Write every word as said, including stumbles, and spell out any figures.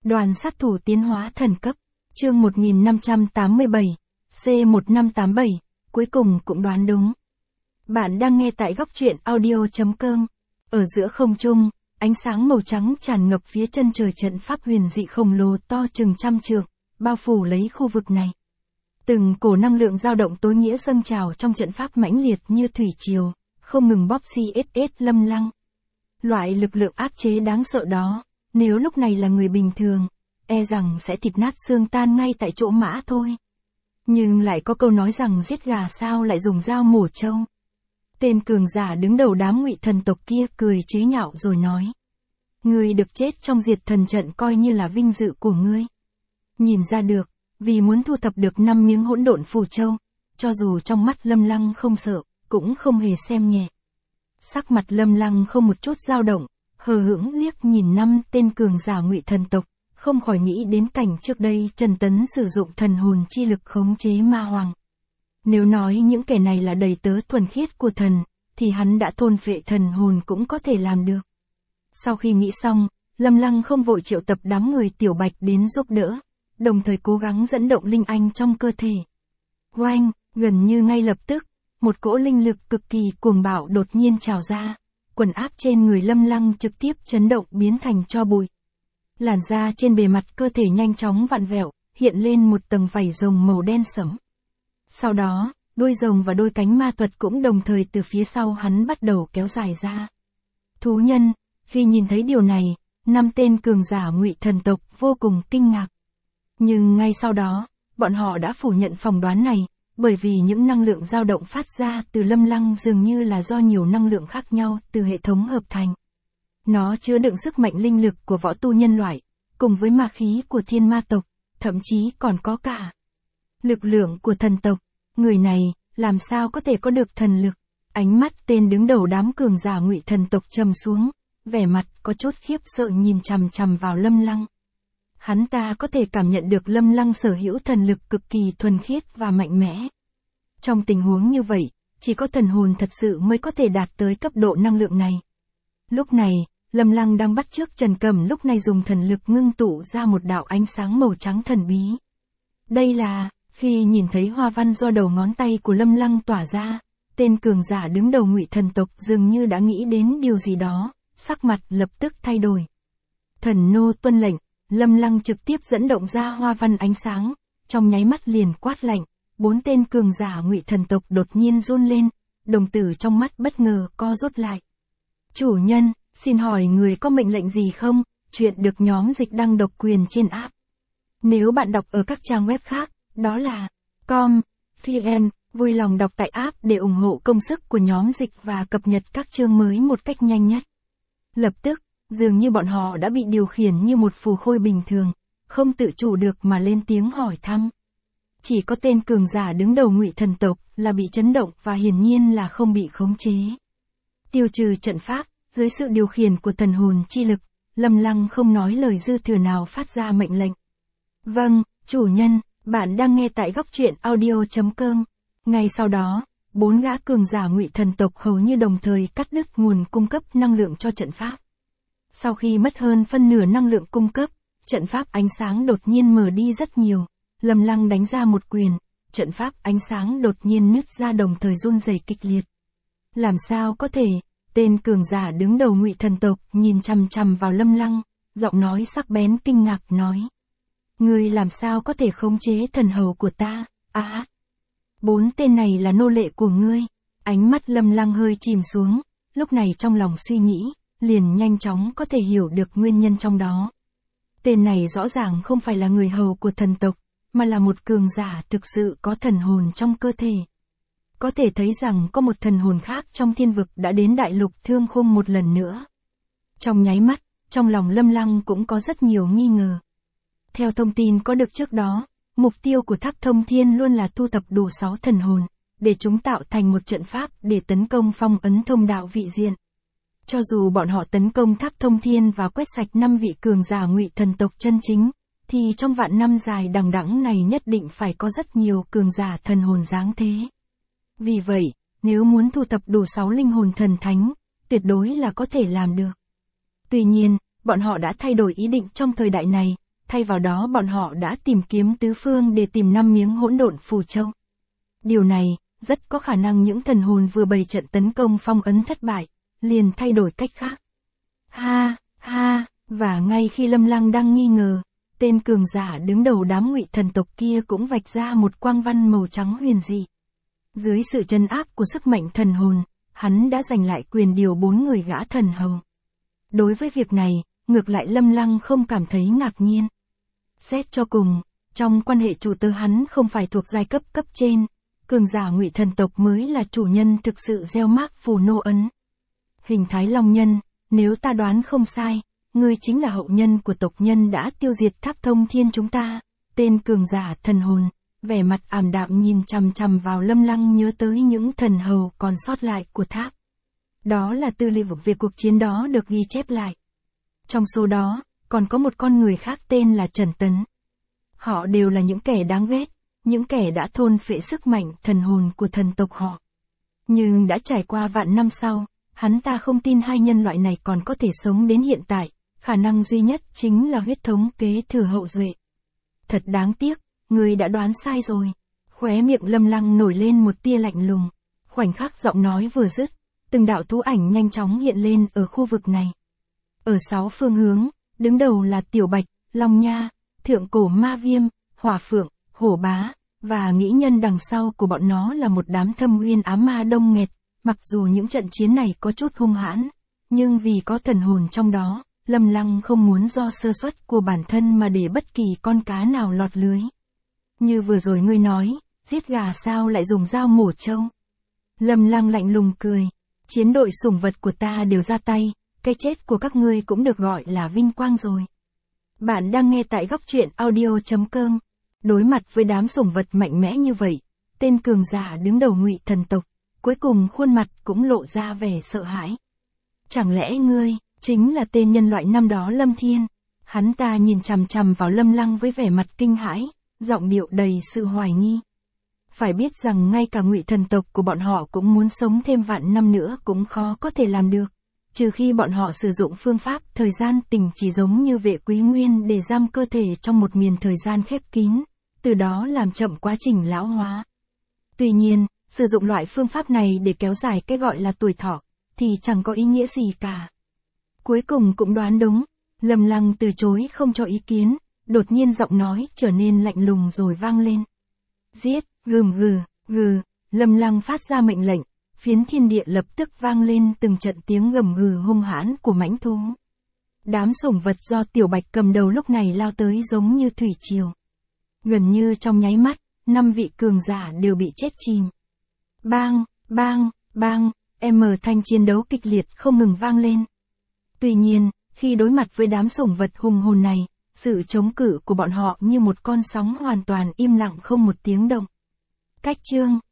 Đoàn sát thủ tiến hóa thần cấp, chương một nghìn năm trăm tám mươi bảy, C một năm tám bảy, cuối cùng cũng đoán đúng. Bạn đang nghe tại góc truyện audio chấm com. Ở giữa không trung, ánh sáng màu trắng tràn ngập phía chân trời, trận pháp huyền dị khổng lồ to chừng trăm trượng, bao phủ lấy khu vực này. Từng cổ năng lượng dao động tối nghĩa dâng trào trong trận pháp mãnh liệt như thủy triều, không ngừng bóp xi ét Lâm Lăng. Loại lực lượng áp chế đáng sợ đó, nếu lúc này là người bình thường, e rằng sẽ thịt nát xương tan ngay tại chỗ mã thôi. Nhưng lại có câu nói rằng giết gà sao lại dùng dao mổ trâu. Tên cường giả đứng đầu đám Ngụy thần tộc kia cười chế nhạo rồi nói: Ngươi được chết trong diệt thần trận coi như là vinh dự của ngươi. Nhìn ra được, vì muốn thu thập được năm miếng hỗn độn phù châu, cho dù trong mắt Lâm Lăng không sợ, cũng không hề xem nhẹ. Sắc mặt Lâm Lăng không một chút dao động, hờ hững liếc nhìn năm tên cường giả Ngụy thần tộc, không khỏi nghĩ đến cảnh trước đây Trần Tấn sử dụng thần hồn chi lực khống chế ma hoàng. Nếu nói những kẻ này là đầy tớ thuần khiết của thần, thì hắn đã thôn phệ thần hồn cũng có thể làm được. Sau khi nghĩ xong, Lâm Lăng không vội triệu tập đám người Tiểu Bạch đến giúp đỡ, đồng thời cố gắng dẫn động linh anh trong cơ thể. Oanh, gần như ngay lập tức, một cỗ linh lực cực kỳ cuồng bạo đột nhiên trào ra, quần áp trên người Lâm Lăng trực tiếp chấn động biến thành tro bụi. Làn da trên bề mặt cơ thể nhanh chóng vặn vẹo, hiện lên một tầng vảy rồng màu đen sẫm. Sau đó, đuôi rồng và đôi cánh ma thuật cũng đồng thời từ phía sau hắn bắt đầu kéo dài ra. Thú nhân, khi nhìn thấy điều này, năm tên cường giả Ngụy thần tộc vô cùng kinh ngạc. Nhưng ngay sau đó, bọn họ đã phủ nhận phỏng đoán này, bởi vì những năng lượng dao động phát ra từ Lâm Lăng dường như là do nhiều năng lượng khác nhau từ hệ thống hợp thành. Nó chứa đựng sức mạnh linh lực của võ tu nhân loại, cùng với ma khí của thiên ma tộc, thậm chí còn có cả lực lượng của thần tộc. Người này, làm sao có thể có được thần lực? Ánh mắt tên đứng đầu đám cường giả Ngụy thần tộc trầm xuống, vẻ mặt có chút khiếp sợ nhìn chằm chằm vào Lâm Lăng. Hắn ta có thể cảm nhận được Lâm Lăng sở hữu thần lực cực kỳ thuần khiết và mạnh mẽ. Trong tình huống như vậy, chỉ có thần hồn thật sự mới có thể đạt tới cấp độ năng lượng này. Lúc này, Lâm Lăng đang bắt chước Trần Cẩm lúc này dùng thần lực ngưng tụ ra một đạo ánh sáng màu trắng thần bí. Đây là, khi nhìn thấy hoa văn do đầu ngón tay của Lâm Lăng tỏa ra, tên cường giả đứng đầu Ngụy thần tộc dường như đã nghĩ đến điều gì đó, sắc mặt lập tức thay đổi. Thần nô tuân lệnh, Lâm Lăng trực tiếp dẫn động ra hoa văn ánh sáng, trong nháy mắt liền quát lạnh, bốn tên cường giả Ngụy thần tộc đột nhiên run lên, đồng tử trong mắt bất ngờ co rút lại. Chủ nhân, xin hỏi người có mệnh lệnh gì không? Chuyện được nhóm dịch đăng độc quyền trên app. Nếu bạn đọc ở các trang web khác, đó là com, vn, vui lòng đọc tại app để ủng hộ công sức của nhóm dịch và cập nhật các chương mới một cách nhanh nhất. Lập tức, dường như bọn họ đã bị điều khiển như một phù khôi bình thường, không tự chủ được mà lên tiếng hỏi thăm. Chỉ có tên cường giả đứng đầu Ngụy thần tộc là bị chấn động và hiển nhiên là không bị khống chế. Tiêu trừ trận pháp, dưới sự điều khiển của thần hồn chi lực, Lâm Lăng không nói lời dư thừa nào phát ra mệnh lệnh. Vâng, chủ nhân, bạn đang nghe tại góc truyện audio chấm com. Ngay sau đó, bốn gã cường giả Ngụy thần tộc hầu như đồng thời cắt đứt nguồn cung cấp năng lượng cho trận pháp. Sau khi mất hơn phân nửa năng lượng cung cấp, trận pháp ánh sáng đột nhiên mở đi rất nhiều. Lâm Lăng đánh ra một quyền, trận pháp ánh sáng đột nhiên nứt ra đồng thời run rẩy kịch liệt. Làm sao có thể? Tên cường giả đứng đầu Ngụy thần tộc nhìn chằm chằm vào Lâm Lăng, giọng nói sắc bén kinh ngạc nói: Ngươi làm sao có thể khống chế thần hầu của ta? À, bốn tên này là nô lệ của ngươi. Ánh mắt Lâm Lăng hơi chìm xuống, lúc này trong lòng suy nghĩ, liền nhanh chóng có thể hiểu được nguyên nhân trong đó. Tên này rõ ràng không phải là người hầu của thần tộc, mà là một cường giả thực sự có thần hồn trong cơ thể. Có thể thấy rằng có một thần hồn khác trong thiên vực đã đến đại lục Thương Khung một lần nữa. Trong nháy mắt, trong lòng Lâm Lăng cũng có rất nhiều nghi ngờ. Theo thông tin có được trước đó, mục tiêu của Tháp Thông Thiên luôn là thu thập đủ sáu thần hồn, để chúng tạo thành một trận pháp để tấn công phong ấn thông đạo vị diện. Cho dù bọn họ tấn công Tháp Thông Thiên và quét sạch năm vị cường giả Ngụy thần tộc chân chính, thì trong vạn năm dài đằng đẵng này nhất định phải có rất nhiều cường giả thần hồn giáng thế. Vì vậy, nếu muốn thu thập đủ sáu linh hồn thần thánh, tuyệt đối là có thể làm được. Tuy nhiên, bọn họ đã thay đổi ý định trong thời đại này, thay vào đó bọn họ đã tìm kiếm tứ phương để tìm năm miếng hỗn độn phù châu. Điều này, rất có khả năng những thần hồn vừa bày trận tấn công phong ấn thất bại, liền thay đổi cách khác. Ha, ha, và ngay khi Lâm Lăng đang nghi ngờ, tên cường giả đứng đầu đám Ngụy thần tộc kia cũng vạch ra một quang văn màu trắng huyền dị. Dưới sự trấn áp của sức mạnh thần hồn, hắn đã giành lại quyền điều bốn người gã thần hầu. Đối với việc này, ngược lại Lâm Lăng không cảm thấy ngạc nhiên. Xét cho cùng, trong quan hệ chủ tớ hắn không phải thuộc giai cấp cấp trên, cường giả Ngụy thần tộc mới là chủ nhân thực sự gieo mác phù nô ấn. Hình thái long nhân, nếu ta đoán không sai, ngươi chính là hậu nhân của tộc nhân đã tiêu diệt Tháp Thông Thiên chúng ta. Tên cường giả thần hồn, vẻ mặt ảm đạm nhìn chằm chằm vào Lâm Lăng, nhớ tới những thần hầu còn sót lại của tháp. Đó là tư liệu về cuộc chiến đó được ghi chép lại. Trong số đó, còn có một con người khác tên là Trần Tấn. Họ đều là những kẻ đáng ghét, những kẻ đã thôn phệ sức mạnh thần hồn của thần tộc họ. Nhưng đã trải qua vạn năm sau, hắn ta không tin hai nhân loại này còn có thể sống đến hiện tại, khả năng duy nhất chính là huyết thống kế thừa hậu duệ. Thật đáng tiếc, người đã đoán sai rồi. Khóe miệng Lâm Lăng nổi lên một tia lạnh lùng. Khoảnh khắc giọng nói vừa dứt, từng đạo thú ảnh nhanh chóng hiện lên ở khu vực này. Ở sáu phương hướng, đứng đầu là Tiểu Bạch, Long Nha, Thượng Cổ Ma Viêm, Hỏa Phượng, Hổ Bá, và nghĩ nhân đằng sau của bọn nó là một đám thâm uyên ám ma đông nghẹt. Mặc dù những trận chiến này có chút hung hãn, nhưng vì có thần hồn trong đó, Lâm Lăng không muốn do sơ suất của bản thân mà để bất kỳ con cá nào lọt lưới. Như vừa rồi ngươi nói, giết gà sao lại dùng dao mổ trâu? Lâm Lăng lạnh lùng cười, chiến đội sủng vật của ta đều ra tay, cái chết của các ngươi cũng được gọi là vinh quang rồi. Bạn đang nghe tại góc truyện audio chấm com. Đối mặt với đám sủng vật mạnh mẽ như vậy, tên cường giả đứng đầu Ngụy thần tộc, cuối cùng khuôn mặt cũng lộ ra vẻ sợ hãi. Chẳng lẽ ngươi chính là tên nhân loại năm đó Lâm Thiên? Hắn ta nhìn chằm chằm vào Lâm Lăng với vẻ mặt kinh hãi, giọng điệu đầy sự hoài nghi. Phải biết rằng ngay cả Ngụy thần tộc của bọn họ cũng muốn sống thêm vạn năm nữa cũng khó có thể làm được, trừ khi bọn họ sử dụng phương pháp thời gian tình chỉ giống như Vệ Quý Nguyên để giam cơ thể trong một miền thời gian khép kín, từ đó làm chậm quá trình lão hóa. Tuy nhiên, sử dụng loại phương pháp này để kéo dài cái gọi là tuổi thọ, thì chẳng có ý nghĩa gì cả. Cuối cùng cũng đoán đúng, Lâm Lăng từ chối không cho ý kiến, đột nhiên giọng nói trở nên lạnh lùng rồi vang lên. Giết, gừm gừ, gừ, Lâm Lăng phát ra mệnh lệnh, phiến thiên địa lập tức vang lên từng trận tiếng gầm gừ hung hãn của mãnh thú. Đám sủng vật do Tiểu Bạch cầm đầu lúc này lao tới giống như thủy triều. Gần như trong nháy mắt, năm vị cường giả đều bị chết chìm. Bang, bang, bang, em thanh chiến đấu kịch liệt không ngừng vang lên. Tuy nhiên, khi đối mặt với đám sủng vật hùng hồn này, sự chống cự của bọn họ như một con sóng hoàn toàn im lặng không một tiếng động. Cách chương